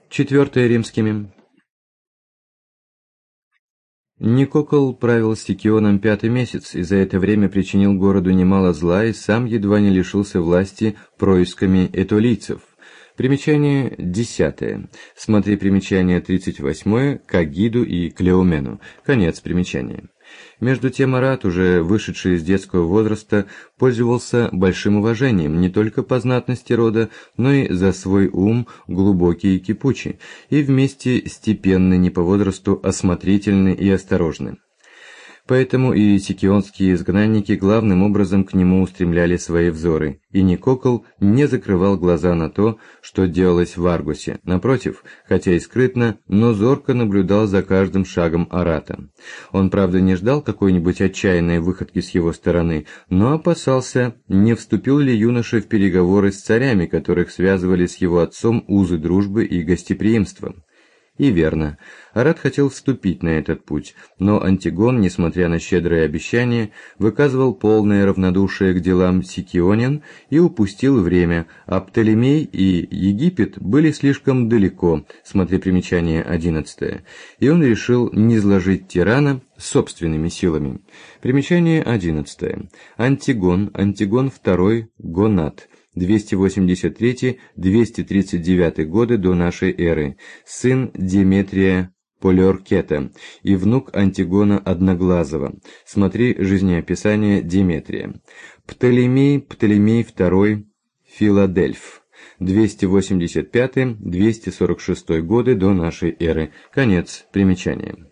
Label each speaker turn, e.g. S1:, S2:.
S1: 4 римскими. Никокл правил Сикионом 5-й месяц, и за это время причинил городу немало зла и сам едва не лишился власти происками этолийцев. Примечание 10. Смотри примечание 38 к Агиду и Клеомену. Конец примечания. Между тем Арат, уже вышедший из детского возраста, пользовался большим уважением не только по знатности рода, но и за свой ум, глубокий и кипучий, и вместе степенный, не по возрасту, осмотрительный и осторожный. Поэтому и сикионские изгнанники главным образом к нему устремляли свои взоры, и Никокл не закрывал глаза на то, что делалось в Аргусе. Напротив, хотя и скрытно, но зорко наблюдал за каждым шагом Арата. Он, правда, не ждал какой-нибудь отчаянной выходки с его стороны, но опасался, не вступил ли юноша в переговоры с царями, которых связывали с его отцом узы дружбы и гостеприимства. И верно, Арат хотел вступить на этот путь, но Антигон, несмотря на щедрые обещания, выказывал полное равнодушие к делам сикионян и упустил время, а Птолемей и Египет были слишком далеко, смотри примечание 11, и он решил низложить тирана собственными силами. Примечание 11. Антигон II Гонат, 283-239 годы до нашей эры, сын Деметрия Полиоркета и внук Антигона Одноглазого. Смотри жизнеописание Деметрия. Птолемей II Филадельф, 285-246 годы до нашей эры. Конец примечания.